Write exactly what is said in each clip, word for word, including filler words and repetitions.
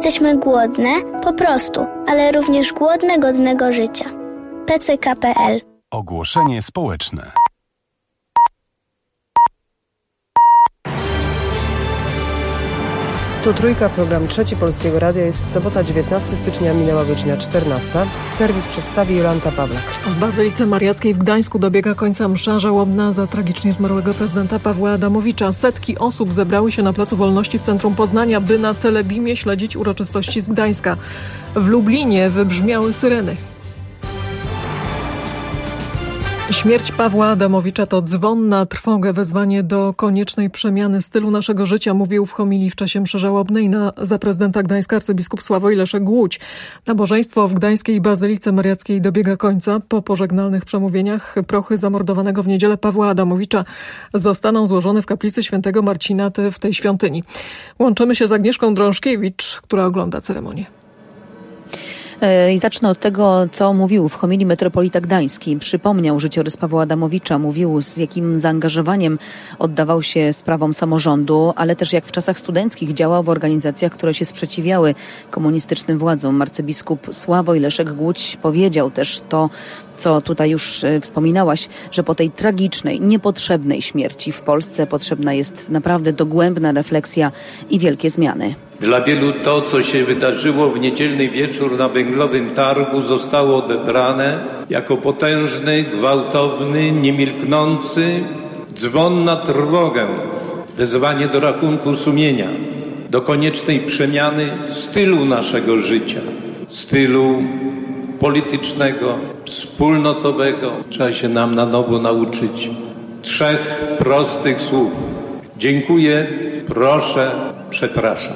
Jesteśmy głodne, po prostu, ale również głodne godnego życia. P C K kropka P L. Ogłoszenie społeczne. Tu Trójka, program trzeci Polskiego Radia. Jest sobota, dziewiętnastego stycznia, minęła godzina czternasta. Serwis przedstawi Jolanta Pawlak. W Bazylice Mariackiej w Gdańsku dobiega końca msza żałobna za tragicznie zmarłego prezydenta Pawła Adamowicza. Setki osób zebrały się na Placu Wolności w centrum Poznania, by na telebimie śledzić uroczystości z Gdańska. W Lublinie wybrzmiały syreny. Śmierć Pawła Adamowicza to dzwon na trwogę, wezwanie do koniecznej przemiany stylu naszego życia, mówił w homilii w czasie mszy żałobnej na za prezydenta Gdańska arcybiskup Sławoj Leszek Głódź. Nabożeństwo w Gdańskiej Bazylice Mariackiej dobiega końca. Po pożegnalnych przemówieniach prochy zamordowanego w niedzielę Pawła Adamowicza zostaną złożone w kaplicy świętego Marcina w tej świątyni. Łączymy się z Agnieszką Drążkiewicz, która ogląda ceremonię. I zacznę od tego, co mówił w homilii metropolita gdański. Przypomniał życiorys Pawła Adamowicza, mówił, z jakim zaangażowaniem oddawał się sprawom samorządu, ale też jak w czasach studenckich działał w organizacjach, które się sprzeciwiały komunistycznym władzom. Arcybiskup Sławoj Leszek Głódź powiedział też to, co tutaj już wspominałaś, że po tej tragicznej, niepotrzebnej śmierci w Polsce potrzebna jest naprawdę dogłębna refleksja i wielkie zmiany. Dla wielu to, co się wydarzyło w niedzielny wieczór na Węglowym Targu, zostało odebrane jako potężny, gwałtowny, niemilknący dzwon na trwogę, wezwanie do rachunku sumienia, do koniecznej przemiany stylu naszego życia, stylu politycznego, wspólnotowego. Trzeba się nam na nowo nauczyć trzech prostych słów. Dziękuję, proszę, przepraszam.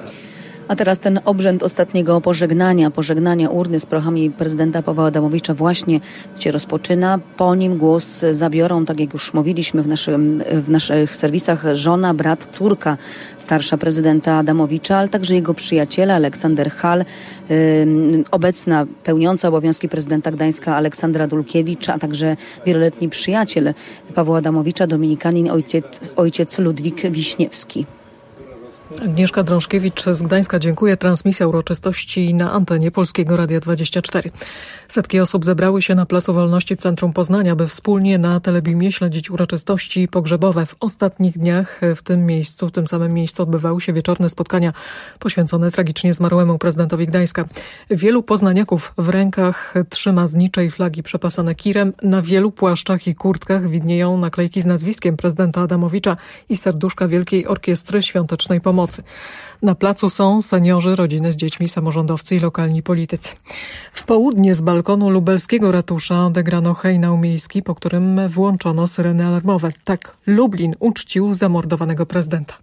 A teraz ten obrzęd ostatniego pożegnania, pożegnania urny z prochami prezydenta Pawła Adamowicza właśnie się rozpoczyna. Po nim głos zabiorą, tak jak już mówiliśmy w, naszym, w naszych serwisach, żona, brat, córka starsza prezydenta Adamowicza, ale także jego przyjaciele Aleksander Hall, yy, obecna pełniąca obowiązki prezydenta Gdańska Aleksandra Dulkiewicz, a także wieloletni przyjaciel Pawła Adamowicza, dominikanin ojciec, ojciec Ludwik Wiśniewski. Agnieszka Drążkiewicz z Gdańska, dziękuję. Transmisja uroczystości na antenie Polskiego Radia dwadzieścia cztery. Setki osób zebrały się na Placu Wolności w centrum Poznania, by wspólnie na telebimie śledzić uroczystości pogrzebowe. W ostatnich dniach w tym miejscu, w tym samym miejscu odbywały się wieczorne spotkania poświęcone tragicznie zmarłemu prezydentowi Gdańska. Wielu poznaniaków w rękach trzyma z niczej flagi przepasane kirem. Na wielu płaszczach i kurtkach widnieją naklejki z nazwiskiem prezydenta Adamowicza i serduszka Wielkiej Orkiestry Świątecznej Pomocy. Na placu są seniorzy, rodziny z dziećmi, samorządowcy i lokalni politycy. W południe z balkonu lubelskiego ratusza odegrano hejnał miejski, po którym włączono syreny alarmowe. Tak Lublin uczcił zamordowanego prezydenta.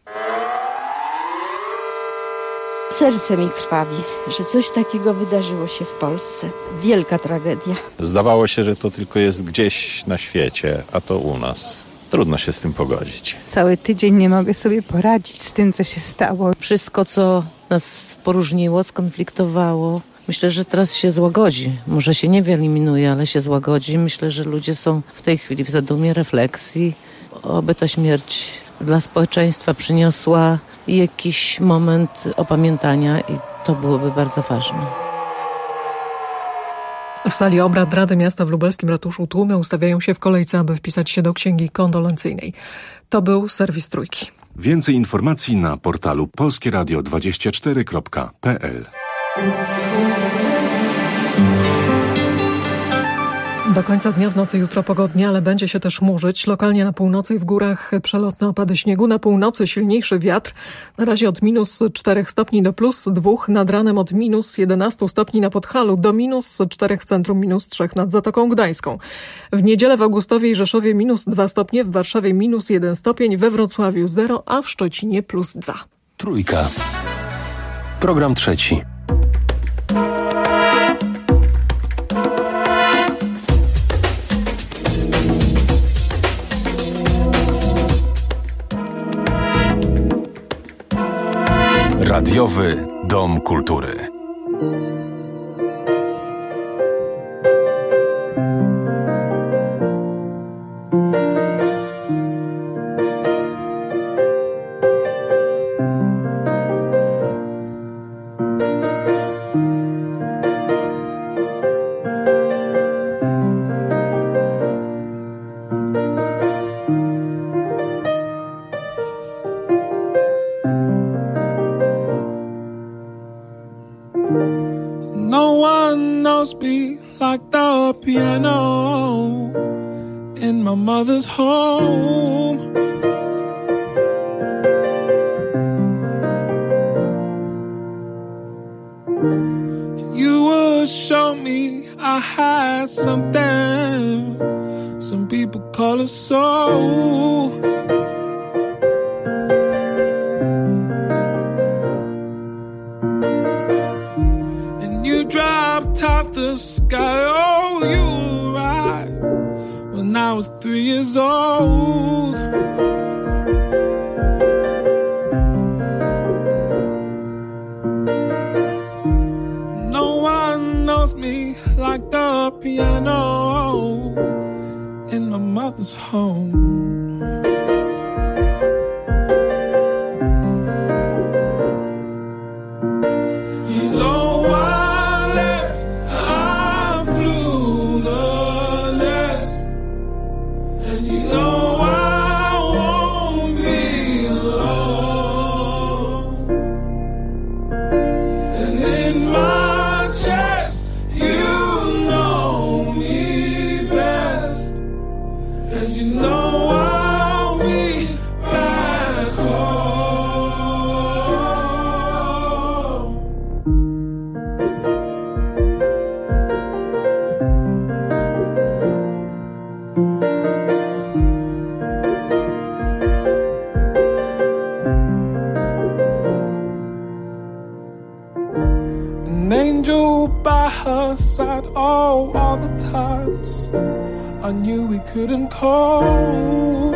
Serce mi krwawi, że coś takiego wydarzyło się w Polsce. Wielka tragedia. Zdawało się, że to tylko jest gdzieś na świecie, a to u nas. Trudno się z tym pogodzić. Cały tydzień nie mogę sobie poradzić z tym, co się stało. Wszystko, co nas poróżniło, skonfliktowało, myślę, że teraz się złagodzi. Może się nie wyeliminuje, ale się złagodzi. Myślę, że ludzie są w tej chwili w zadumie, refleksji. Oby ta śmierć dla społeczeństwa przyniosła jakiś moment opamiętania i to byłoby bardzo ważne. W sali obrad Rady Miasta w lubelskim ratuszu tłumy ustawiają się w kolejce, aby wpisać się do księgi kondolencyjnej. To był serwis Trójki. Więcej informacji na portalu polskieradio dwadzieścia cztery kropka p l. Do końca dnia w nocy jutro pogodnie, ale będzie się też chmurzyć. Lokalnie na północy i w górach przelotne opady śniegu. Na północy silniejszy wiatr. Na razie od minus czterech stopni do plus dwóch. Nad ranem od minus jedenastu stopni na Podhalu do minus czterech w centrum, minus trzech nad Zatoką Gdańską. W niedzielę w Augustowie i Rzeszowie minus dwa stopnie, w Warszawie minus jeden stopień, we Wrocławiu zero, a w Szczecinie plus dwa. Trójka. Program trzeci. Radiowy Dom Kultury. knows me like the piano in my mother's home. You would show me I had something some people call a soul. And you dropped out the sky, oh, you arrived when I was three years old. No one knows me like the piano in my mother's home. You know I left, I flew the nest, and you know I won't be alone. And in my chest, you know me best, and you know I'll be back home. An angel by her side, oh, all the times I knew we couldn't cope.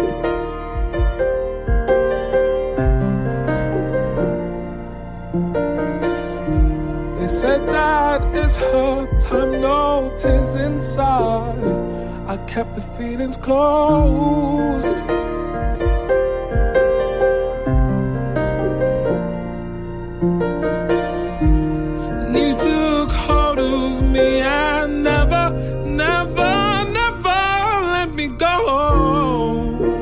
They said that it's her time, no tears inside. I kept the feelings close. And you took hold of me and never, never, never let me go.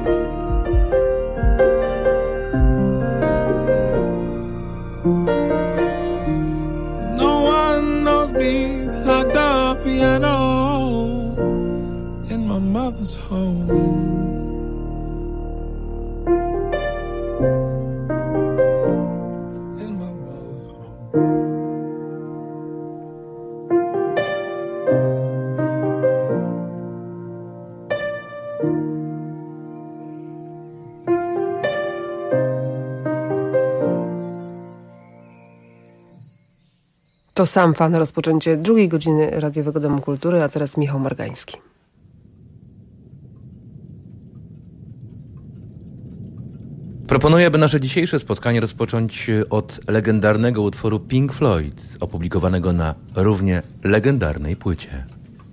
No one knows me like the piano in my mother's home. In my mother's home. To Sam Fa na rozpoczęcie drugiej godziny Radiowego Domu Kultury, a teraz Michał Margański. Proponuję, by nasze dzisiejsze spotkanie rozpocząć od legendarnego utworu Pink Floyd, opublikowanego na równie legendarnej płycie.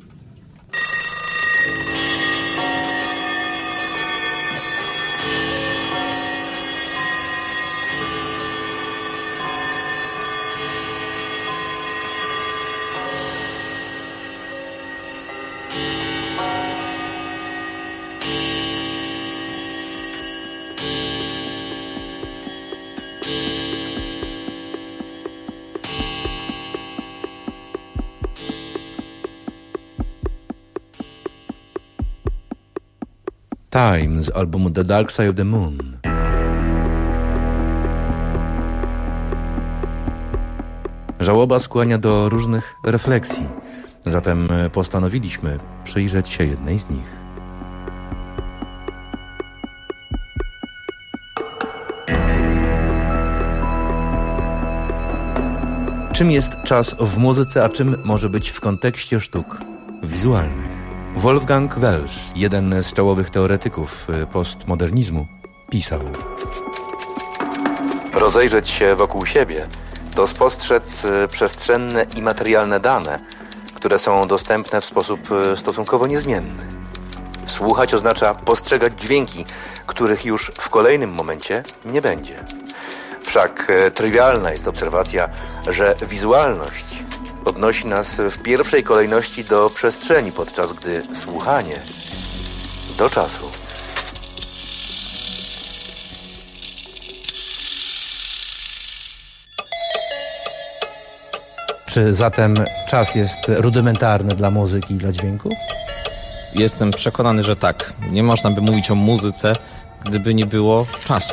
Time z albumu The Dark Side of the Moon. Żałoba skłania do różnych refleksji, zatem postanowiliśmy przyjrzeć się jednej z nich. Czym jest czas w muzyce, a czym może być w kontekście sztuk wizualnych? Wolfgang Welsch, jeden z czołowych teoretyków postmodernizmu, pisał: rozejrzeć się wokół siebie to spostrzec przestrzenne i materialne dane, które są dostępne w sposób stosunkowo niezmienny. Słuchać oznacza postrzegać dźwięki, których już w kolejnym momencie nie będzie. Wszak trywialna jest obserwacja, że wizualność odnosi nas w pierwszej kolejności do przestrzeni, podczas gdy słuchanie do czasu. Czy zatem czas jest rudymentarny dla muzyki i dla dźwięku? Jestem przekonany, że tak. Nie można by mówić o muzyce, gdyby nie było czasu.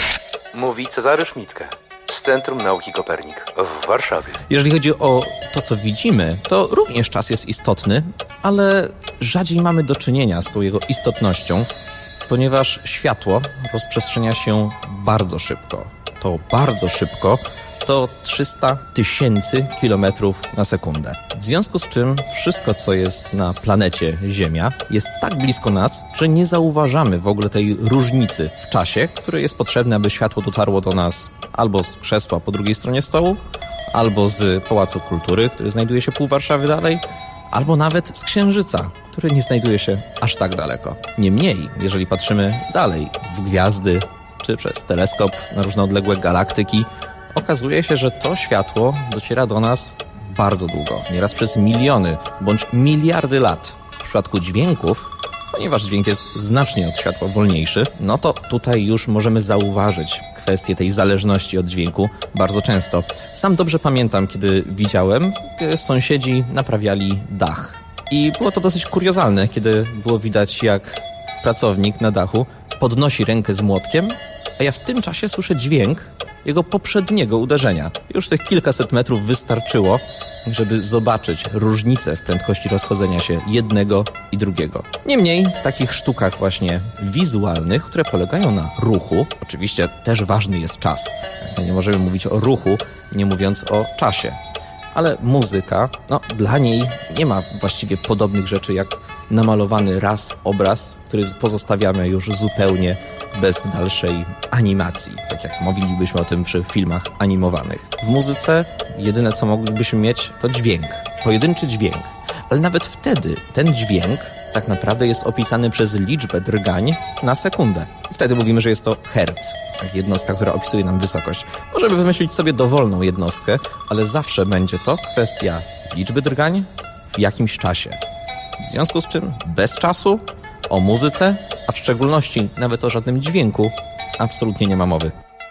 Mówi Cezary Szmitke z Centrum Nauki Kopernik w Warszawie. Jeżeli chodzi o to, co widzimy, to również czas jest istotny, ale rzadziej mamy do czynienia z tą jego istotnością, ponieważ światło rozprzestrzenia się bardzo szybko. To bardzo szybko to trzysta tysięcy kilometrów na sekundę. W związku z czym wszystko, co jest na planecie Ziemia, jest tak blisko nas, że nie zauważamy w ogóle tej różnicy w czasie, który jest potrzebny, aby światło dotarło do nas albo z krzesła po drugiej stronie stołu, albo z Pałacu Kultury, który znajduje się pół Warszawy dalej, albo nawet z Księżyca, który nie znajduje się aż tak daleko. Niemniej, jeżeli patrzymy dalej w gwiazdy, czy przez teleskop na różne odległe galaktyki, okazuje się, że to światło dociera do nas bardzo długo, nieraz przez miliony bądź miliardy lat. W przypadku dźwięków, ponieważ dźwięk jest znacznie od światła wolniejszy, no to tutaj już możemy zauważyć kwestię tej zależności od dźwięku bardzo często. Sam dobrze pamiętam, kiedy widziałem, kiedy sąsiedzi naprawiali dach. I było to dosyć kuriozalne, kiedy było widać, jak pracownik na dachu podnosi rękę z młotkiem, a ja w tym czasie słyszę dźwięk jego poprzedniego uderzenia. Już tych kilkaset metrów wystarczyło, żeby zobaczyć różnicę w prędkości rozchodzenia się jednego i drugiego. Niemniej w takich sztukach właśnie wizualnych, które polegają na ruchu, oczywiście też ważny jest czas. Nie możemy mówić o ruchu, nie mówiąc o czasie. Ale muzyka, no dla niej nie ma właściwie podobnych rzeczy jak namalowany raz obraz, który pozostawiamy już zupełnie bez dalszej animacji, tak jak mówilibyśmy o tym przy filmach animowanych. W muzyce jedyne, co moglibyśmy mieć, to dźwięk, pojedynczy dźwięk, ale nawet wtedy ten dźwięk tak naprawdę jest opisany przez liczbę drgań na sekundę. Wtedy mówimy, że jest to herc, tak, jednostka, która opisuje nam wysokość. Możemy wymyślić sobie dowolną jednostkę, ale zawsze będzie to kwestia liczby drgań w jakimś czasie. W związku z czym bez czasu o muzyce, a w szczególności nawet o żadnym dźwięku, absolutnie nie ma mowy.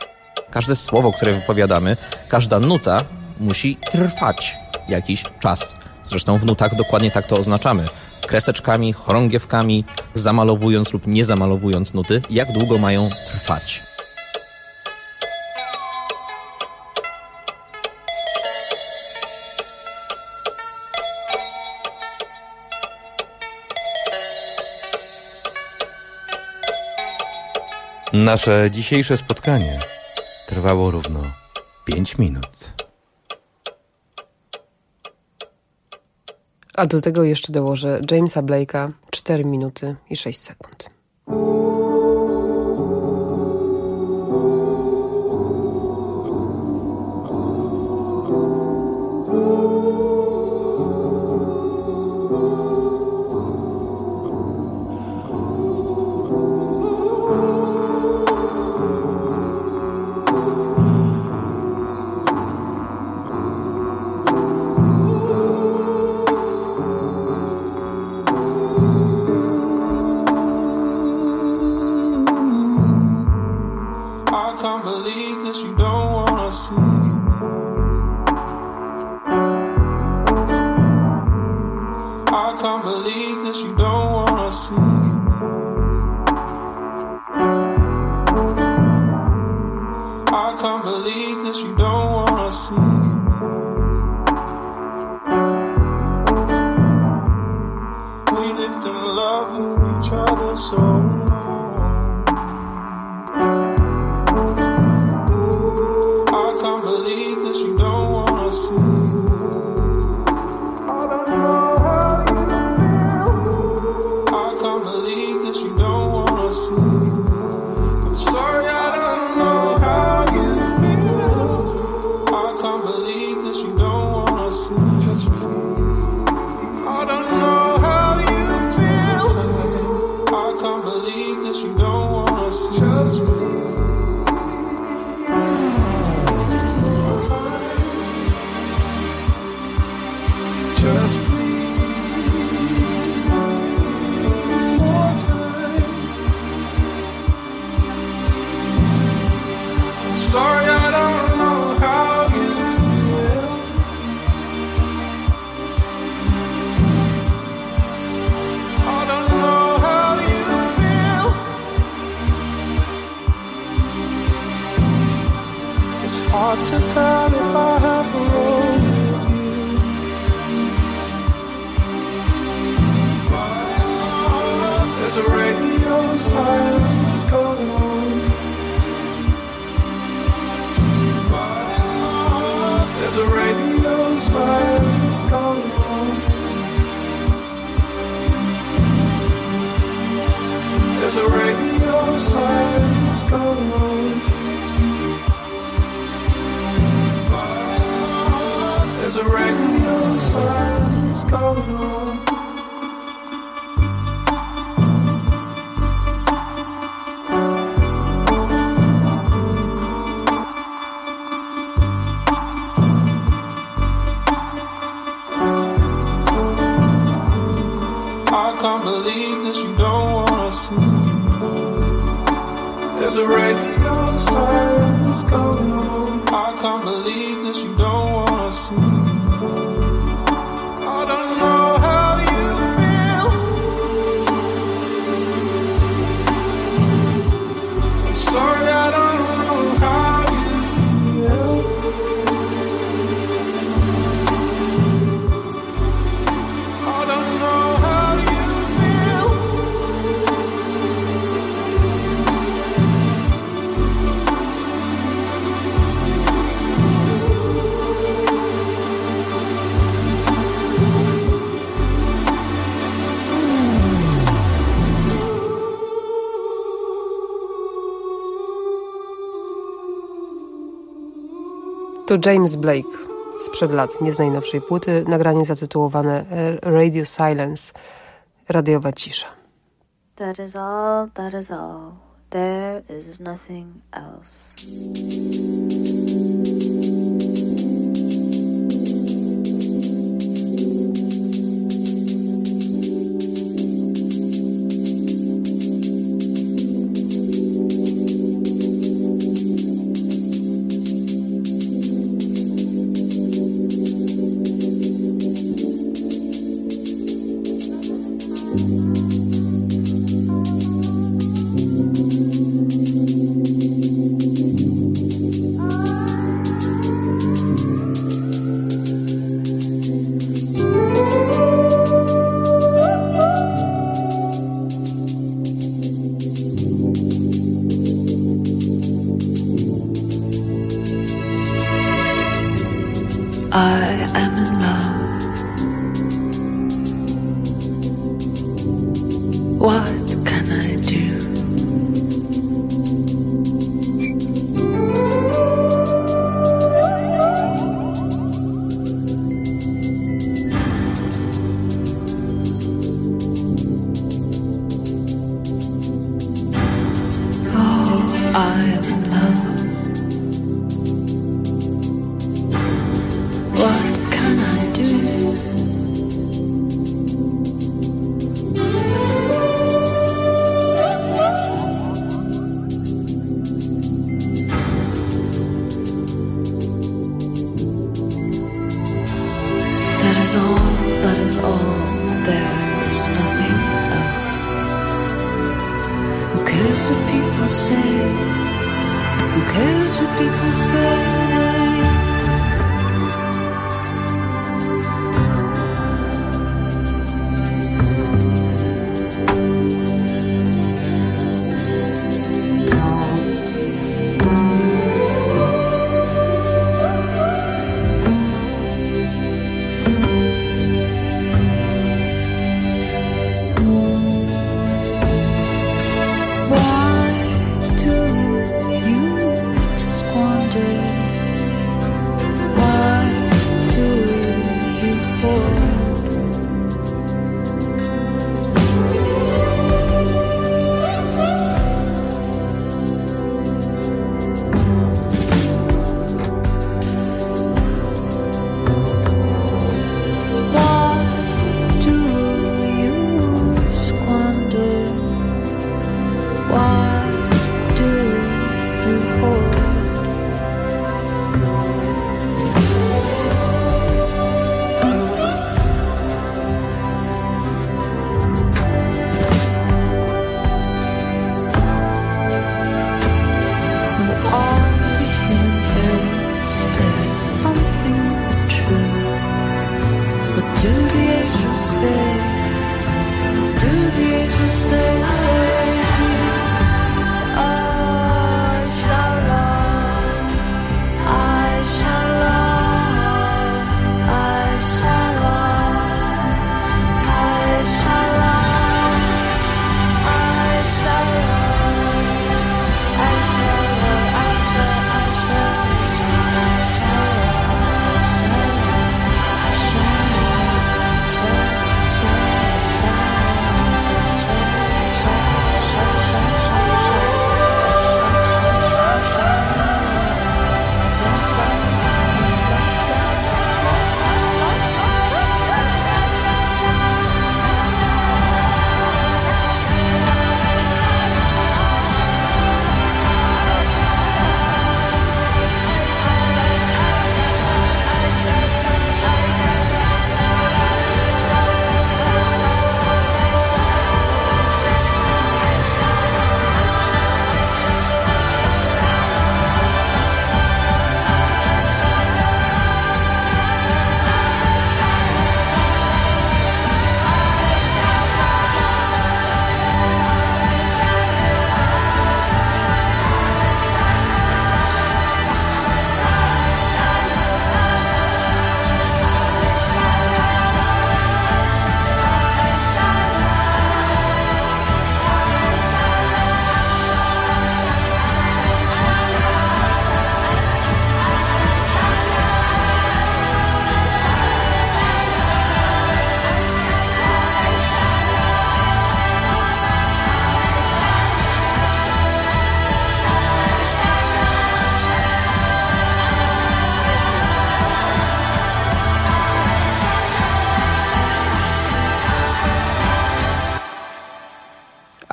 Każde słowo, które wypowiadamy, każda nuta musi trwać jakiś czas. Zresztą w nutach dokładnie tak to oznaczamy. Kreseczkami, chorągiewkami, zamalowując lub nie zamalowując nuty, jak długo mają trwać. Nasze dzisiejsze spotkanie trwało równo pięć minut. A do tego jeszcze dołożę Jamesa Blake'a cztery minuty i sześć sekund. Believe silence going on. There's a radio silence going on. There's a radio silence going on. I can't believe that you don't wanna see. There's a radio silence going on. I can't believe that you don't wanna see. I don't know how you feel. I'm sorry, I don't know how you feel. I don't know how you feel. To James Blake sprzed lat, nie z najnowszej płyty, nagranie zatytułowane Radio Silence, radiowa cisza. That is all, that is all. There is nothing else. I am in love. What can I do? Oh, I am in love. What can I do? That is all, that is all, there is nothing else. Who cares what people say? Who cares what people say? Why do you squander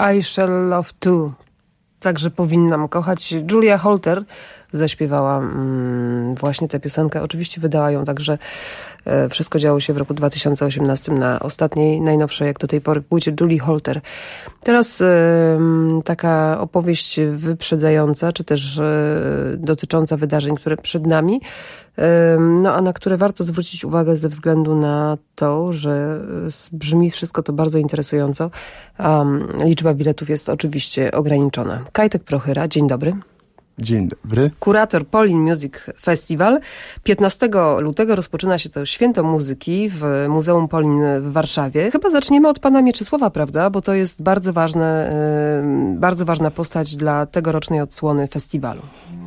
I Shall Love Too. Także powinnam kochać. Julia Holter zaśpiewała mm, właśnie tę piosenkę. Oczywiście wydała ją także, e, wszystko działo się w roku dwa tysiące osiemnastym na ostatniej, najnowszej jak do tej pory płycie Julie Holter. Teraz e, taka opowieść wyprzedzająca, czy też e, dotycząca wydarzeń, które przed nami, e, no a na które warto zwrócić uwagę ze względu na to, że brzmi wszystko to bardzo interesująco. Um, liczba biletów jest oczywiście ograniczona. Kajtek Prochyra, dzień dobry. Dzień dobry. Kurator Polin Music Festival. piętnastego lutego rozpoczyna się to święto muzyki w Muzeum Polin w Warszawie. Chyba zaczniemy od pana Mieczysława, prawda? Bo to jest bardzo ważne, yy, bardzo ważna postać dla tegorocznej odsłony festiwalu.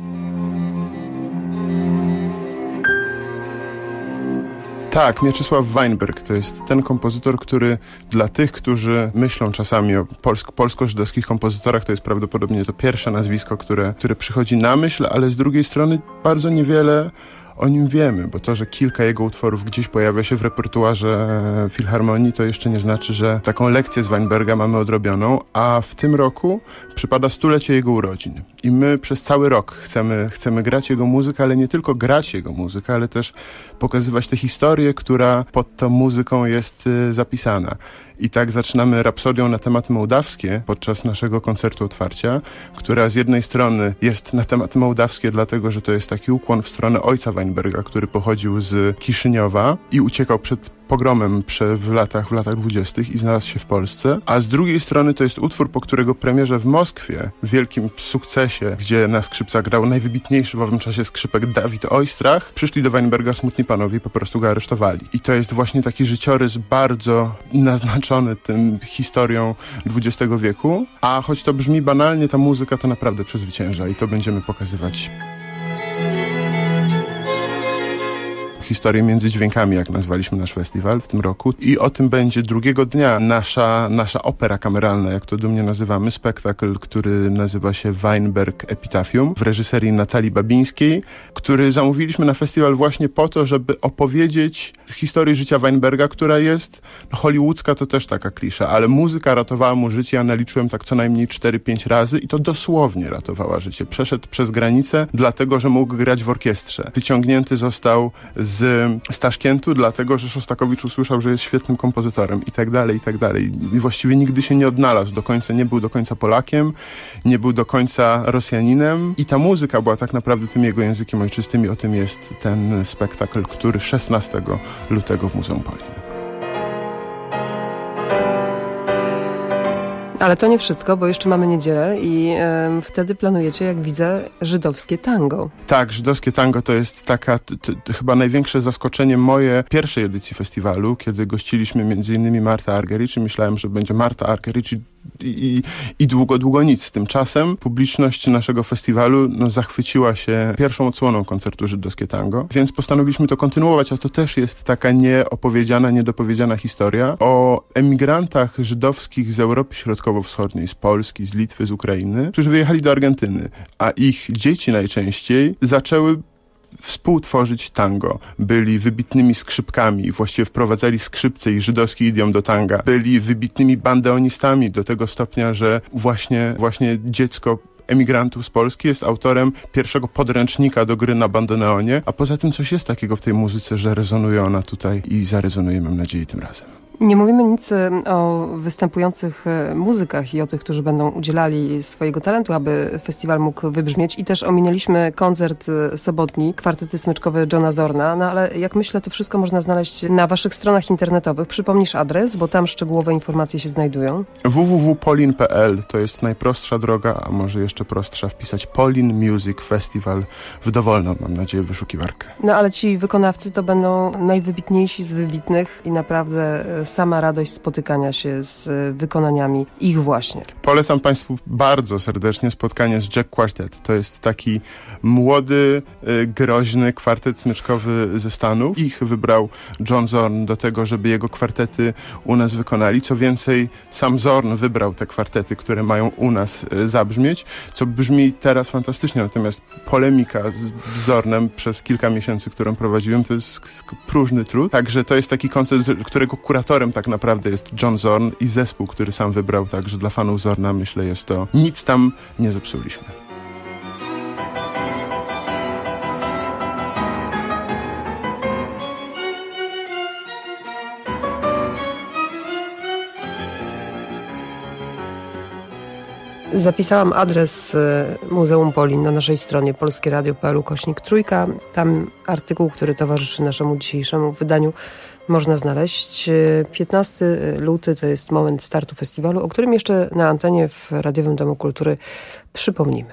Tak, Mieczysław Weinberg to jest ten kompozytor, który dla tych, którzy myślą czasami o polsk- polsko-żydowskich kompozytorach, to jest prawdopodobnie to pierwsze nazwisko, które, które przychodzi na myśl, ale z drugiej strony bardzo niewiele o nim wiemy, bo to, że kilka jego utworów gdzieś pojawia się w repertuarze Filharmonii, to jeszcze nie znaczy, że taką lekcję z Weinberga mamy odrobioną, a w tym roku przypada stulecie jego urodzin. I my przez cały rok chcemy, chcemy grać jego muzykę, ale nie tylko grać jego muzykę, ale też pokazywać tę historię, która pod tą muzyką jest y, zapisana. I tak zaczynamy rapsodią na tematy mołdawskie podczas naszego koncertu otwarcia, która z jednej strony jest na tematy mołdawskie, dlatego że to jest taki ukłon w stronę ojca Weinberga, który pochodził z Kiszyniowa i uciekał przed pogromem prze, w latach w latach dwudziestych i znalazł się w Polsce, a z drugiej strony to jest utwór, po którego premierze w Moskwie, w wielkim sukcesie, gdzie na skrzypcach grał najwybitniejszy w owym czaczie skrzypek Dawid Oistrach, przyszli do Weinberga smutni panowie i po prostu go aresztowali. I to jest właśnie taki życiorys bardzo naznaczony tym historią dwudziestego wieku, a choć to brzmi banalnie, ta muzyka to naprawdę przezwycięża i to będziemy pokazywać. Historię między dźwiękami, jak nazwaliśmy nasz festiwal w tym roku. I o tym będzie drugiego dnia nasza, nasza opera kameralna, jak to dumnie nazywamy, spektakl, który nazywa się Weinberg Epitafium w reżyserii Natalii Babińskiej, który zamówiliśmy na festiwal właśnie po to, żeby opowiedzieć historię życia Weinberga, która jest no, hollywoodzka, to też taka klisza, ale muzyka ratowała mu życie, ja naliczyłem tak co najmniej cztery pięć razy i to dosłownie ratowała życie. Przeszedł przez granicę, dlatego że mógł grać w orkiestrze. Wyciągnięty został z z Taszkentu, dlatego że Szostakowicz usłyszał, że jest świetnym kompozytorem i tak dalej, i tak dalej. I właściwie nigdy się nie odnalazł do końca, nie był do końca Polakiem, nie był do końca Rosjaninem i ta muzyka była tak naprawdę tym jego językiem ojczystym i o tym jest ten spektakl, który szesnastego lutego w Muzeum Polin. Ale to nie wszystko, bo jeszcze mamy niedzielę i e, wtedy planujecie, jak widzę, żydowskie tango. Tak, żydowskie tango to jest taka t, t, chyba największe zaskoczenie moje pierwszej edycji festiwalu, kiedy gościliśmy między innymi Martę Argerich i myślałem, że będzie Marta Argerich i, i, i długo, długo nic. Tymczasem publiczność naszego festiwalu no, zachwyciła się pierwszą odsłoną koncertu Żydowskie tango, więc postanowiliśmy to kontynuować, a to też jest taka nieopowiedziana, niedopowiedziana historia o emigrantach żydowskich z Europy Środkowo-Wschodniej, z Polski, z Litwy, z Ukrainy, którzy wyjechali do Argentyny, a ich dzieci najczęściej zaczęły współtworzyć tango. Byli wybitnymi skrzypkami, właściwie wprowadzali skrzypce i żydowski idiom do tanga. Byli wybitnymi bandeonistami do tego stopnia, że właśnie, właśnie dziecko emigrantów z Polski jest autorem pierwszego podręcznika do gry na bandoneonie, a poza tym coś jest takiego w tej muzyce, że rezonuje ona tutaj i zarezonuje, mam nadzieję, tym razem. Nie mówimy nic o występujących muzykach i o tych, którzy będą udzielali swojego talentu, aby festiwal mógł wybrzmieć. I też ominęliśmy koncert sobotni, kwartety smyczkowe Johna Zorna. No ale jak myślę, to wszystko można znaleźć na waszych stronach internetowych. Przypomnisz adres, bo tam szczegółowe informacje się znajdują. w w w kropka polin kropka p l to jest najprostsza droga, a może jeszcze prostsza wpisać Polin Music Festival w dowolną, mam nadzieję, wyszukiwarkę. No ale ci wykonawcy to będą najwybitniejsi z wybitnych i naprawdę sama radość spotykania się z wykonaniami ich właśnie. Polecam Państwu bardzo serdecznie spotkanie z Jack Quartet. To jest taki młody, groźny kwartet smyczkowy ze Stanów. Ich wybrał John Zorn do tego, żeby jego kwartety u nas wykonali. Co więcej, sam Zorn wybrał te kwartety, które mają u nas zabrzmieć, co brzmi teraz fantastycznie. Natomiast polemika z Zornem przez kilka miesięcy, którą prowadziłem, to jest próżny trud. Także to jest taki koncert, którego kuratorem kompozytorem tak naprawdę jest John Zorn i zespół, który sam wybrał, także dla fanów Zorna myślę jest to nic tam nie zepsuliśmy. Zapisałam adres Muzeum Polin na naszej stronie polskieradio.pl ukośnik trójka. Tam artykuł, który towarzyszy naszemu dzisiejszemu wydaniu, można znaleźć. piętnastego lutego to jest moment startu festiwalu, o którym jeszcze na antenie w Radiowym Domu Kultury przypomnimy.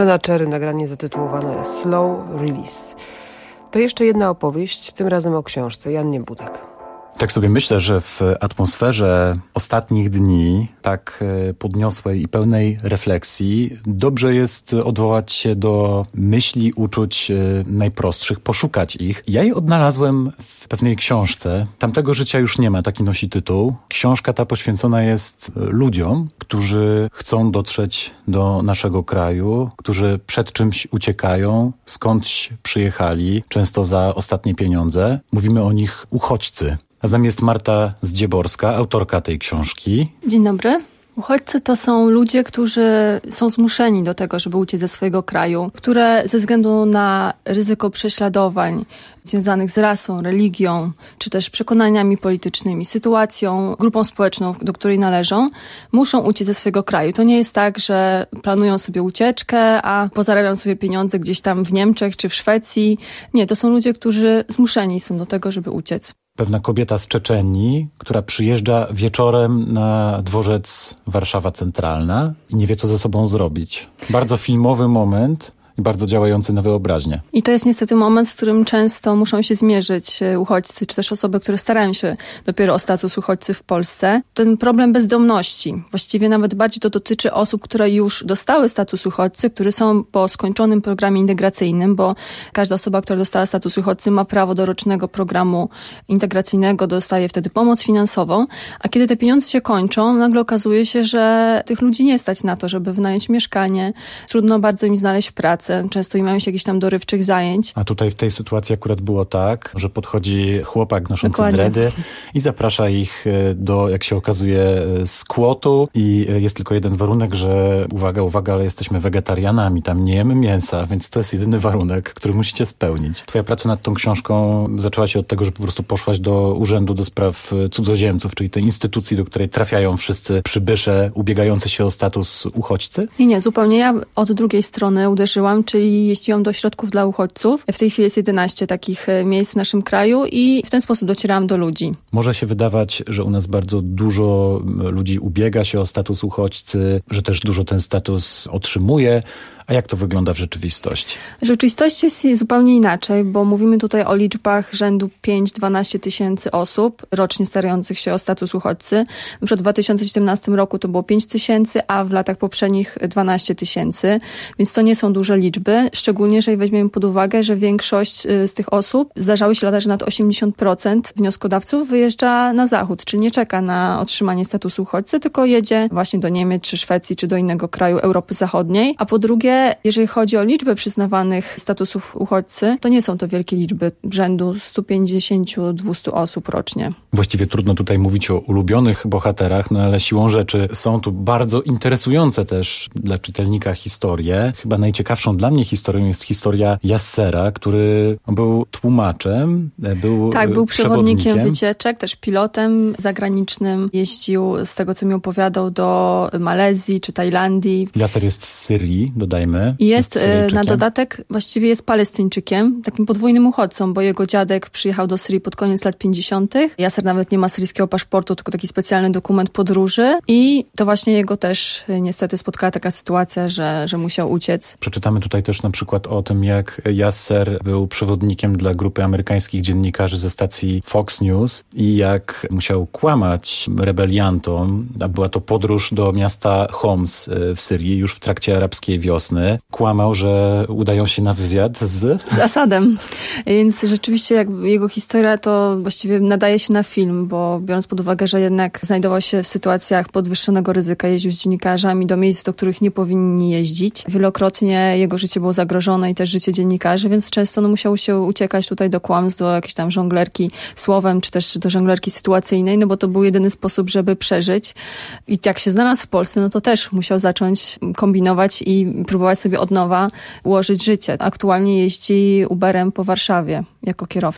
Alana Cherry, nagranie zatytułowane Slow Release. To jeszcze jedna opowieść, tym razem o książce Jannie Budek. Tak sobie myślę, że w atmosferze ostatnich dni, tak podniosłej i pełnej refleksji, dobrze jest odwołać się do myśli, uczuć najprostszych, poszukać ich. Ja je odnalazłem w pewnej książce. Tamtego życia już nie ma, taki nosi tytuł. Książka ta poświęcona jest ludziom, którzy chcą dotrzeć do naszego kraju, którzy przed czymś uciekają, skądś przyjechali, często za ostatnie pieniądze. Mówimy o nich uchodźcy. A z nami jest Marta Zdzieborska, autorka tej książki. Dzień dobry. Uchodźcy to są ludzie, którzy są zmuszeni do tego, żeby uciec ze swojego kraju, które ze względu na ryzyko prześladowań związanych z rasą, religią, czy też przekonaniami politycznymi, sytuacją, grupą społeczną, do której należą, muszą uciec ze swojego kraju. To nie jest tak, że planują sobie ucieczkę, a pozarabiają sobie pieniądze gdzieś tam w Niemczech czy w Szwecji. Nie, to są ludzie, którzy zmuszeni są do tego, żeby uciec. Pewna kobieta z Czeczenii, która przyjeżdża wieczorem na dworzec Warszawa Centralna i nie wie, co ze sobą zrobić. Bardzo filmowy moment i bardzo działający na wyobraźnię. I to jest niestety moment, z którym często muszą się zmierzyć uchodźcy, czy też osoby, które starają się dopiero o status uchodźcy w Polsce. Ten problem bezdomności. Właściwie nawet bardziej to dotyczy osób, które już dostały status uchodźcy, które są po skończonym programie integracyjnym, bo każda osoba, która dostała status uchodźcy, ma prawo do rocznego programu integracyjnego, dostaje wtedy pomoc finansową, a kiedy te pieniądze się kończą, nagle okazuje się, że tych ludzi nie stać na to, żeby wynająć mieszkanie. Trudno bardzo im znaleźć pracę. Często nie mają się jakichś tam dorywczych zajęć. A tutaj w tej sytuacji akurat było tak, że podchodzi chłopak noszący Dokładnie. dredy i zaprasza ich do, jak się okazuje, skłotu i jest tylko jeden warunek, że uwaga, uwaga, ale jesteśmy wegetarianami, tam nie jemy mięsa, więc to jest jedyny warunek, który musicie spełnić. Twoja praca nad tą książką zaczęła się od tego, że po prostu poszłaś do Urzędu do Spraw Cudzoziemców, czyli tej instytucji, do której trafiają wszyscy przybysze ubiegający się o status uchodźcy? Nie, nie, zupełnie. Ja od drugiej strony uderzyłam, czyli jeździłam do ośrodków dla uchodźców. W tej chwili jest jedenaście takich miejsc w naszym kraju i w ten sposób docierałam do ludzi. Może się wydawać, że u nas bardzo dużo ludzi ubiega się o status uchodźcy, że też dużo ten status otrzymuje. A jak to wygląda w rzeczywistości? Rzeczywistość jest zupełnie inaczej, bo mówimy tutaj o liczbach rzędu pięć do dwunastu tysięcy osób rocznie starających się o status uchodźcy. Na przykład w dwa tysiące siedemnastym roku to było pięć tysięcy, a w latach poprzednich dwanaście tysięcy, więc to nie są duże liczby, szczególnie jeżeli weźmiemy pod uwagę, że większość z tych osób, zdarzały się lata, że nad osiemdziesiąt procent wnioskodawców wyjeżdża na zachód, czyli nie czeka na otrzymanie statusu uchodźcy, tylko jedzie właśnie do Niemiec, czy Szwecji, czy do innego kraju Europy Zachodniej, a po drugie, jeżeli chodzi o liczbę przyznawanych statusów uchodźcy, to nie są to wielkie liczby rzędu sto pięćdziesiąt do dwustu osób rocznie. Właściwie trudno tutaj mówić o ulubionych bohaterach, no ale siłą rzeczy są tu bardzo interesujące też dla czytelnika historie. Chyba najciekawszą dla mnie historią jest historia Yassera, który był tłumaczem, był Tak, był przewodnikiem, przewodnikiem wycieczek, też pilotem zagranicznym. Jeździł, z tego co mi opowiadał, do Malezji czy Tajlandii. Yasser jest z Syrii, dodajmy. I jest na dodatek, właściwie jest Palestyńczykiem, takim podwójnym uchodźcą, bo jego dziadek przyjechał do Syrii pod koniec lat pięćdziesiątych. Yasser nawet nie ma syryjskiego paszportu, tylko taki specjalny dokument podróży i to właśnie jego też niestety spotkała taka sytuacja, że, że musiał uciec. Przeczytamy tutaj też na przykład o tym, jak Yasser był przewodnikiem dla grupy amerykańskich dziennikarzy ze stacji Fox News i jak musiał kłamać rebeliantom, a była to podróż do miasta Homs w Syrii już w trakcie arabskiej wiosny. Kłamał, że udają się na wywiad z... Z Asadem. Więc rzeczywiście jak jego historia to właściwie nadaje się na film, bo biorąc pod uwagę, że jednak znajdował się w sytuacjach podwyższonego ryzyka, jeździł z dziennikarzami do miejsc, do których nie powinni jeździć. Wielokrotnie jego życie było zagrożone i też życie dziennikarzy, więc często no, musiał się uciekać tutaj do kłamstw, do jakiejś tam żonglerki słowem, czy też do żonglerki sytuacyjnej, no bo to był jedyny sposób, żeby przeżyć. I jak się znalazł w Polsce, no to też musiał zacząć kombinować i próbować sobie od nowa ułożyć życie. Aktualnie jeździ Uberem po Warszawie jako kierowca.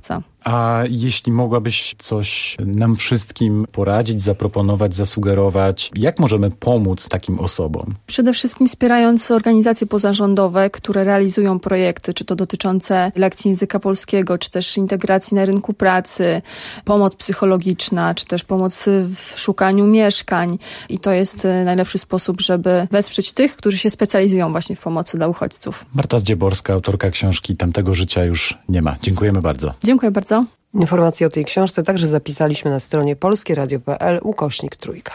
A jeśli mogłabyś coś nam wszystkim poradzić, zaproponować, zasugerować, jak możemy pomóc takim osobom? Przede wszystkim wspierając organizacje pozarządowe, które realizują projekty, czy to dotyczące lekcji języka polskiego, czy też integracji na rynku pracy, pomoc psychologiczna, czy też pomoc w szukaniu mieszkań. I to jest najlepszy sposób, żeby wesprzeć tych, którzy się specjalizują właśnie w pomocy dla uchodźców. Marta Zdzieborska, autorka książki Tamtego życia już nie ma. Dziękujemy bardzo. Dziękuję bardzo. Informacje o tej książce także zapisaliśmy na stronie polskieradio.pl ukośnik trójka.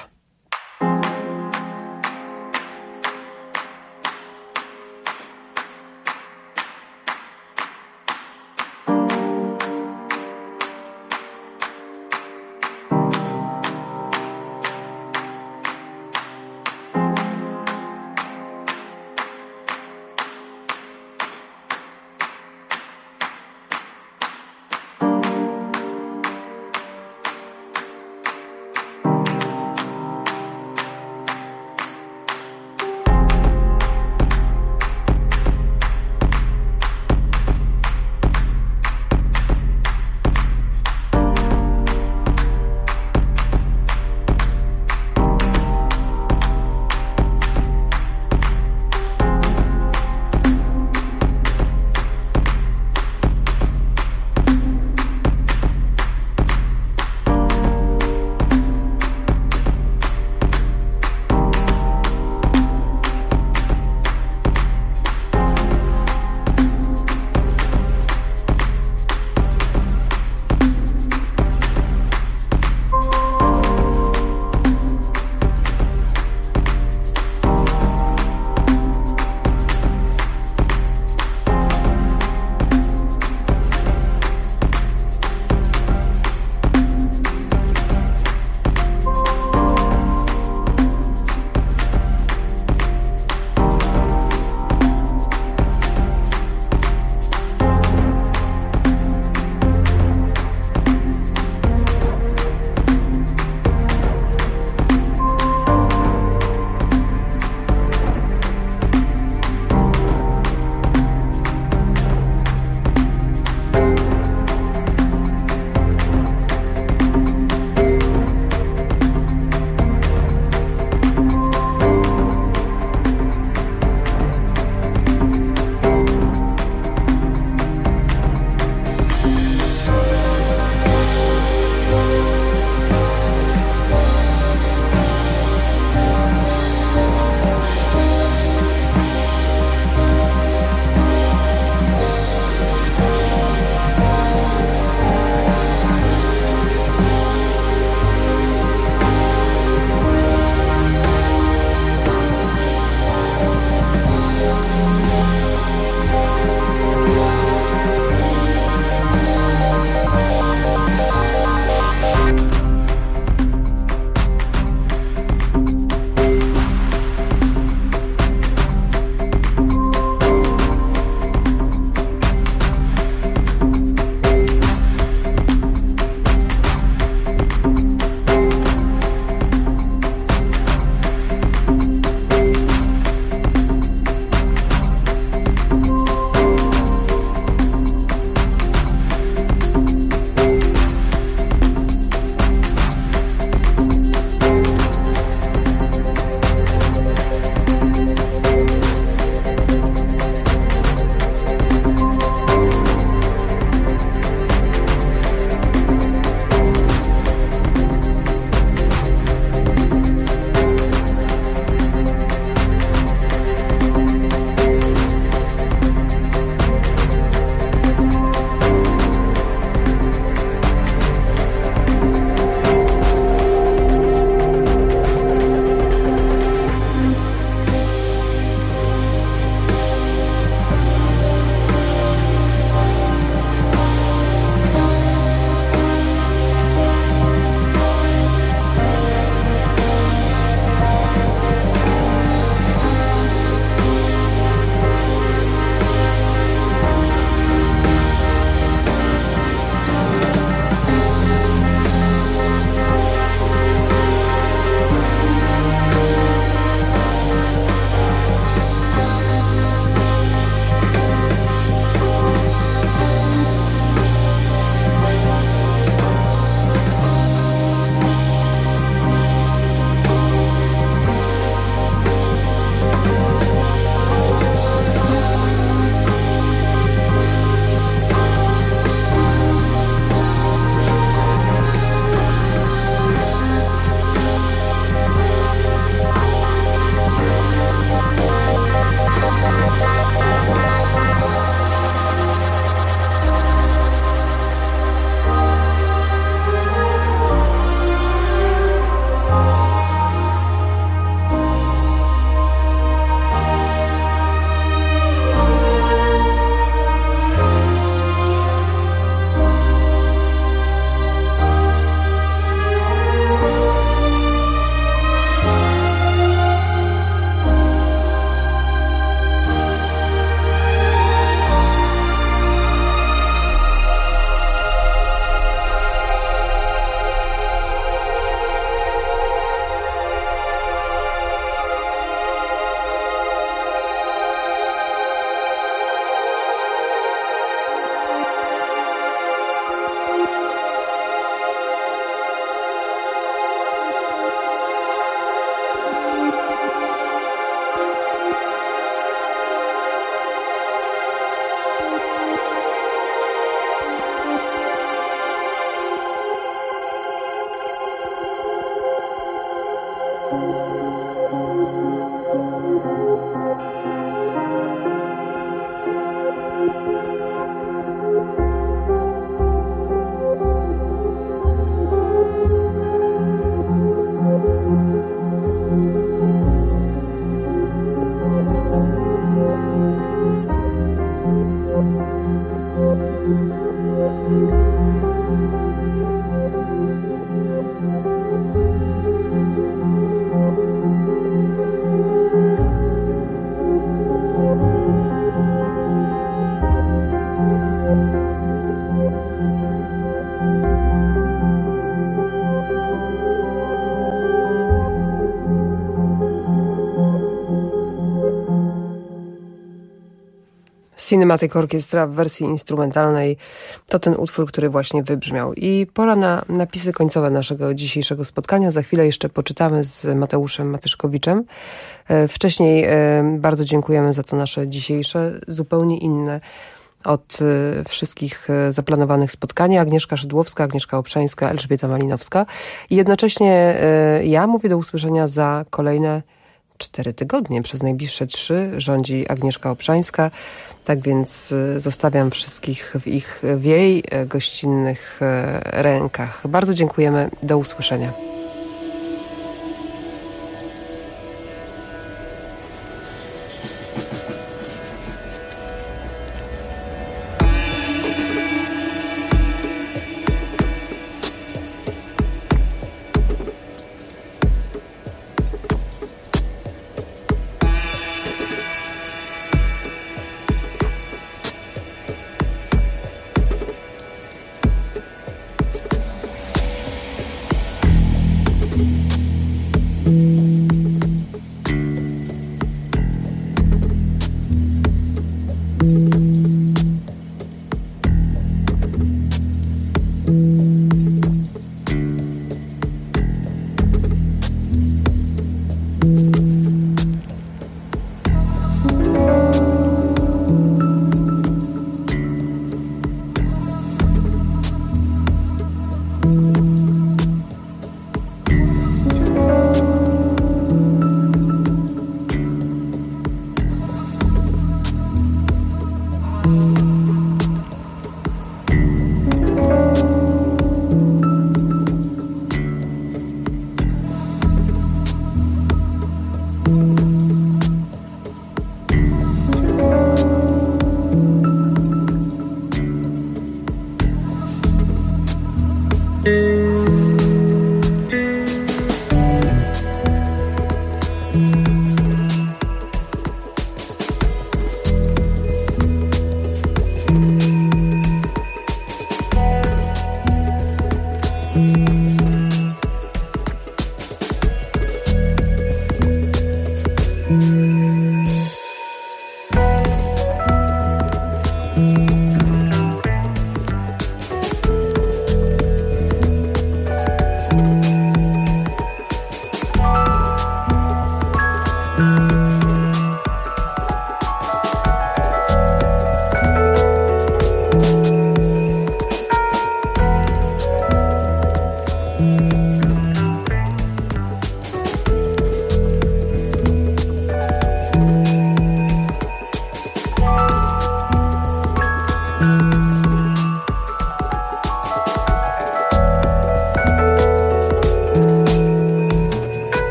Cinematic Orchestra w wersji instrumentalnej to ten utwór, który właśnie wybrzmiał. I pora na napisy końcowe naszego dzisiejszego spotkania. Za chwilę jeszcze poczytamy z Mateuszem Matyszkowiczem. Wcześniej bardzo dziękujemy za to nasze dzisiejsze, zupełnie inne od wszystkich zaplanowanych spotkań. Agnieszka Szydłowska, Agnieszka Obszańska, Elżbieta Malinowska. I jednocześnie ja mówię do usłyszenia za kolejne cztery tygodnie. Przez najbliższe trzy rządzi Agnieszka Obszańska. Tak więc zostawiam wszystkich w ich, w jej gościnnych rękach. Bardzo dziękujemy. Do usłyszenia.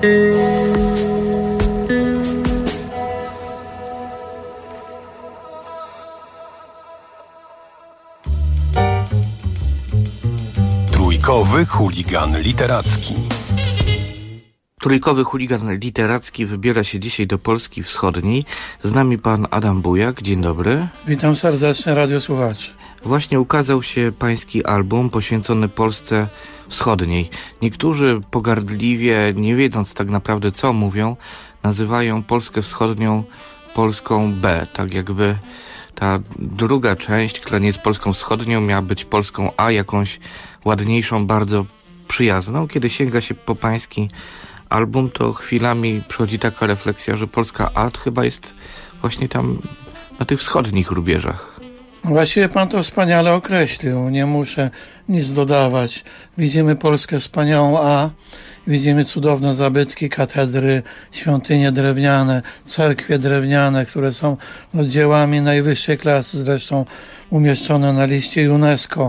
Trójkowy chuligan literacki. Trójkowy chuligan literacki wybiera się dzisiaj do Polski Wschodniej. Z nami pan Adam Bujak. Dzień dobry. Witam serdecznie radiosłuchaczy. Właśnie ukazał się pański album poświęcony Polsce Wschodniej. Niektórzy pogardliwie, nie wiedząc tak naprawdę co mówią, nazywają Polskę Wschodnią Polską B. Tak jakby ta druga część, która nie jest Polską Wschodnią, miała być Polską A, jakąś ładniejszą, bardzo przyjazną. Kiedy sięga się po pański album, to chwilami przychodzi taka refleksja, że Polska A chyba jest właśnie tam na tych wschodnich rubieżach. Właściwie pan to wspaniale określił, nie muszę nic dodawać. Widzimy Polskę wspaniałą A, widzimy cudowne zabytki, katedry, świątynie drewniane, cerkwie drewniane, które są no, dziełami najwyższej klasy, zresztą umieszczone na liście UNESCO.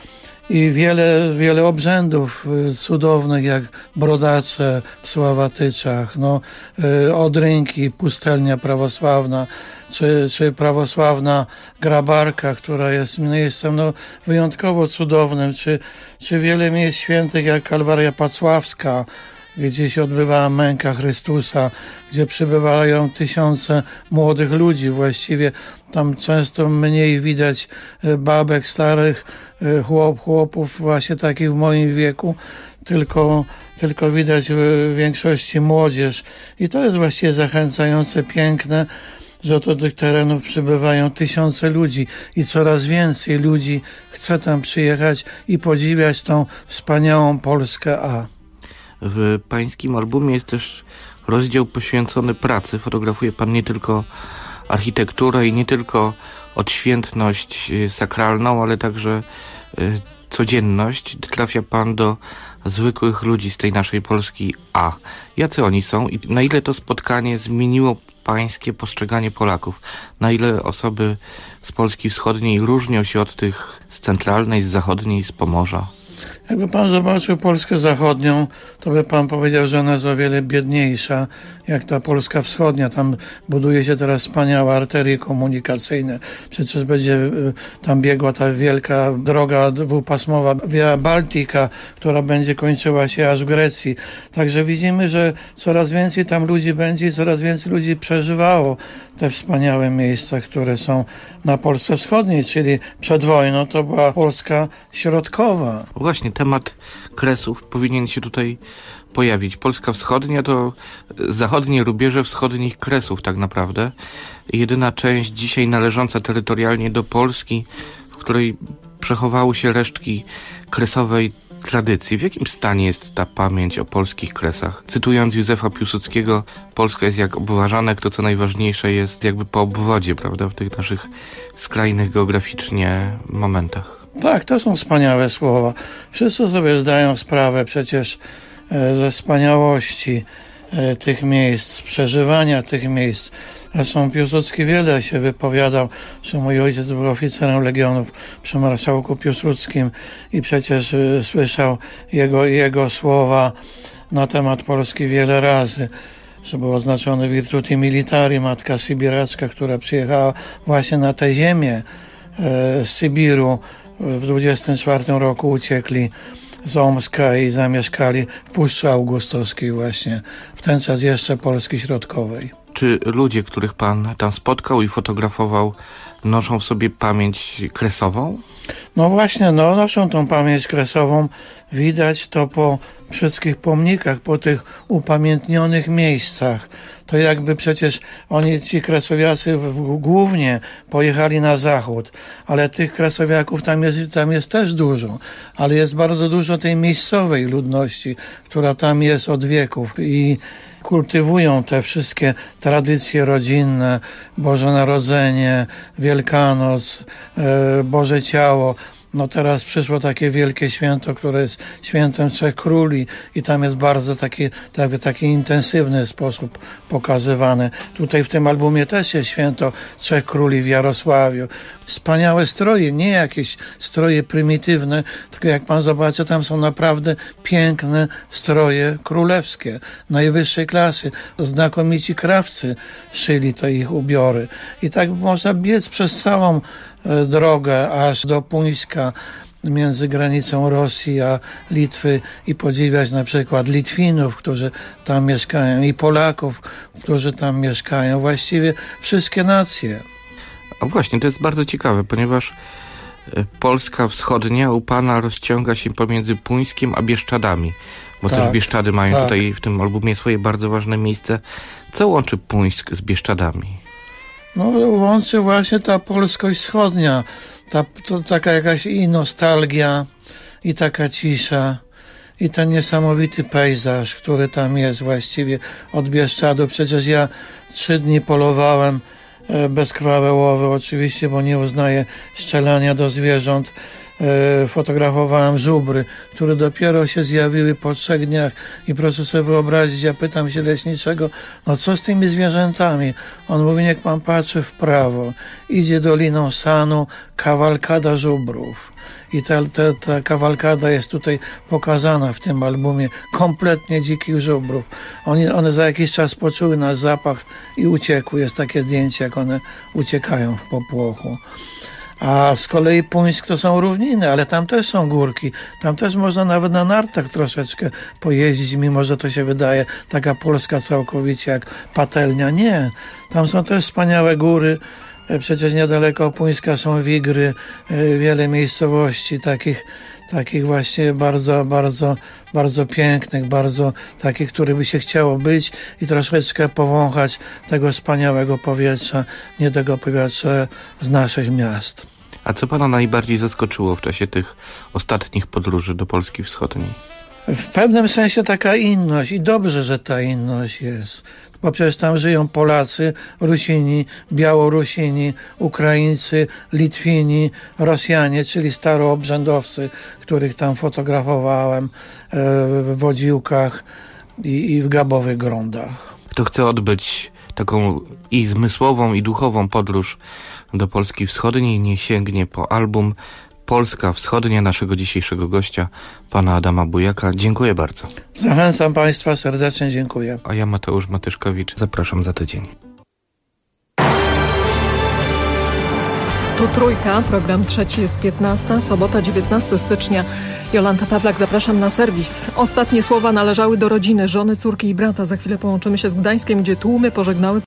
I wiele, wiele obrzędów cudownych, jak brodacze w Sławatyczach, no, Odrynki, pustelnia prawosławna, czy, czy prawosławna Grabarka, która jest miejscem no, wyjątkowo cudownym, czy, czy wiele miejsc świętych, jak Kalwaria Pacławska, gdzie się odbywała męka Chrystusa, gdzie przybywają tysiące młodych ludzi. Właściwie tam często mniej widać babek, starych chłop, chłopów właśnie takich w moim wieku, tylko, tylko widać w większości młodzież. I to jest właściwie zachęcające, piękne, że do tych terenów przybywają tysiące ludzi i coraz więcej ludzi chce tam przyjechać i podziwiać tą wspaniałą Polskę A. W pańskim albumie jest też rozdział poświęcony pracy. Fotografuje pan nie tylko architekturę i nie tylko odświętność sakralną, ale także y, codzienność. Trafia pan do zwykłych ludzi z tej naszej Polski A. Jacy oni są i na ile to spotkanie zmieniło pańskie postrzeganie Polaków? Na ile osoby z Polski Wschodniej różnią się od tych z centralnej, z zachodniej, z Pomorza? Jakby pan zobaczył Polskę Zachodnią, to by pan powiedział, że ona jest o wiele biedniejsza, jak ta Polska Wschodnia. Tam buduje się teraz wspaniałe arterie komunikacyjne. Przecież będzie tam biegła ta wielka droga dwupasmowa Via Baltica, która będzie kończyła się aż w Grecji. Także widzimy, że coraz więcej tam ludzi będzie i coraz więcej ludzi przeżywało te wspaniałe miejsca, które są na Polsce Wschodniej, czyli przed wojną to była Polska Środkowa. Właśnie, temat Kresów powinien się tutaj pojawić. Polska Wschodnia to zachodnie rubieże wschodnich Kresów tak naprawdę. Jedyna część dzisiaj należąca terytorialnie do Polski, w której przechowały się resztki kresowej tradycji. W jakim stanie jest ta pamięć o polskich Kresach? Cytując Józefa Piłsudskiego, Polska jest jak obważanek, to co najważniejsze jest jakby po obwodzie, prawda, w tych naszych skrajnych geograficznie momentach. Tak, to są wspaniałe słowa. Wszyscy sobie zdają sprawę przecież e, ze wspaniałości e, tych miejsc, przeżywania tych miejsc. Zresztą Piłsudski wiele się wypowiadał, że mój ojciec był oficerem Legionów przy marszałku Piłsudskim i przecież y, słyszał jego, jego słowa na temat Polski wiele razy, że był oznaczony Virtuti Militari, matka sybiracka, która przyjechała właśnie na tę ziemię y, z Sybiru. W dwudziestym czwartym roku uciekli z Omska i zamieszkali w Puszczy Augustowskiej właśnie, w ten czas jeszcze Polski Środkowej. Czy ludzie, których pan tam spotkał i fotografował, noszą w sobie pamięć kresową? No właśnie, no, noszą tą pamięć kresową. Widać to po wszystkich pomnikach, po tych upamiętnionych miejscach. To jakby przecież oni, ci kresowiacy w, w, głównie pojechali na zachód, ale tych kresowiaków tam jest, tam jest też dużo, ale jest bardzo dużo tej miejscowej ludności, która tam jest od wieków i kultywują te wszystkie tradycje rodzinne, Boże Narodzenie, Wielkanoc, Boże Ciało. No teraz przyszło takie wielkie święto, które jest świętem Trzech Króli i tam jest bardzo taki, taki, taki intensywny sposób pokazywane. Tutaj w tym albumie też jest święto Trzech Króli w Jarosławiu. Wspaniałe stroje, nie jakieś stroje prymitywne, tylko jak pan zobaczy, tam są naprawdę piękne stroje królewskie, najwyższej klasy. Znakomici krawcy szyli te ich ubiory. I tak można biec przez całą e, drogę aż do Puńska, między granicą Rosji a Litwy i podziwiać na przykład Litwinów, którzy tam mieszkają, i Polaków, którzy tam mieszkają. Właściwie wszystkie nacje. A właśnie, to jest bardzo ciekawe, ponieważ Polska wschodnia u pana rozciąga się pomiędzy Puńskiem a Bieszczadami, bo tak, też Bieszczady mają tak. tutaj w tym albumie swoje bardzo ważne miejsce. Co łączy Puńsk z Bieszczadami? No łączy właśnie ta polskość wschodnia, ta, to taka jakaś i nostalgia, i taka cisza, i ten niesamowity pejzaż, który tam jest właściwie od Bieszczadu. Przecież ja trzy dni polowałem bezkrwawe łowy, oczywiście, bo nie uznaję strzelania do zwierząt. E, fotografowałem żubry, które dopiero się zjawiły po trzech dniach i proszę sobie wyobrazić, ja pytam się leśniczego, no co z tymi zwierzętami? On mówi, niech pan patrzy w prawo. Idzie doliną Sanu kawalkada żubrów. I ta, ta, ta kawalkada jest tutaj pokazana w tym albumie. Kompletnie dzikich żubrów. One, one za jakiś czas poczuły nasz zapach i uciekły. Jest takie zdjęcie, jak one uciekają w popłochu. A z kolei Puńsk to są równiny, ale tam też są górki. Tam też można nawet na nartach troszeczkę pojeździć, mimo że to się wydaje taka Polska całkowicie jak patelnia. Nie. Tam są też wspaniałe góry. Przecież niedaleko Puńska są Wigry, wiele miejscowości takich, takich właśnie bardzo, bardzo, bardzo pięknych, bardzo takich, które by się chciało być i troszeczkę powąchać tego wspaniałego powietrza, nie tego powietrza z naszych miast. A co pana najbardziej zaskoczyło w czasie tych ostatnich podróży do Polski Wschodniej? W pewnym sensie taka inność i dobrze, że ta inność jest. Bo przecież tam żyją Polacy, Rusini, Białorusini, Ukraińcy, Litwini, Rosjanie, czyli staroobrzędowcy, których tam fotografowałem w Wodziłkach i, i w Gabowych Grądach. Kto chce odbyć taką i zmysłową, i duchową podróż do Polski Wschodniej, nie sięgnie po album Polska Wschodnia naszego dzisiejszego gościa, pana Adama Bujaka. Dziękuję bardzo. Zachęcam państwa, serdecznie dziękuję. A ja, Mateusz Matyszkowicz, zapraszam za tydzień. Tu Trójka, program trzeci, jest piętnasta, sobota dziewiętnastego stycznia. Jolanta Pawlak, zapraszam na serwis. Ostatnie słowa należały do rodziny, żony, córki i brata. Za chwilę połączymy się z Gdańskiem, gdzie tłumy pożegnały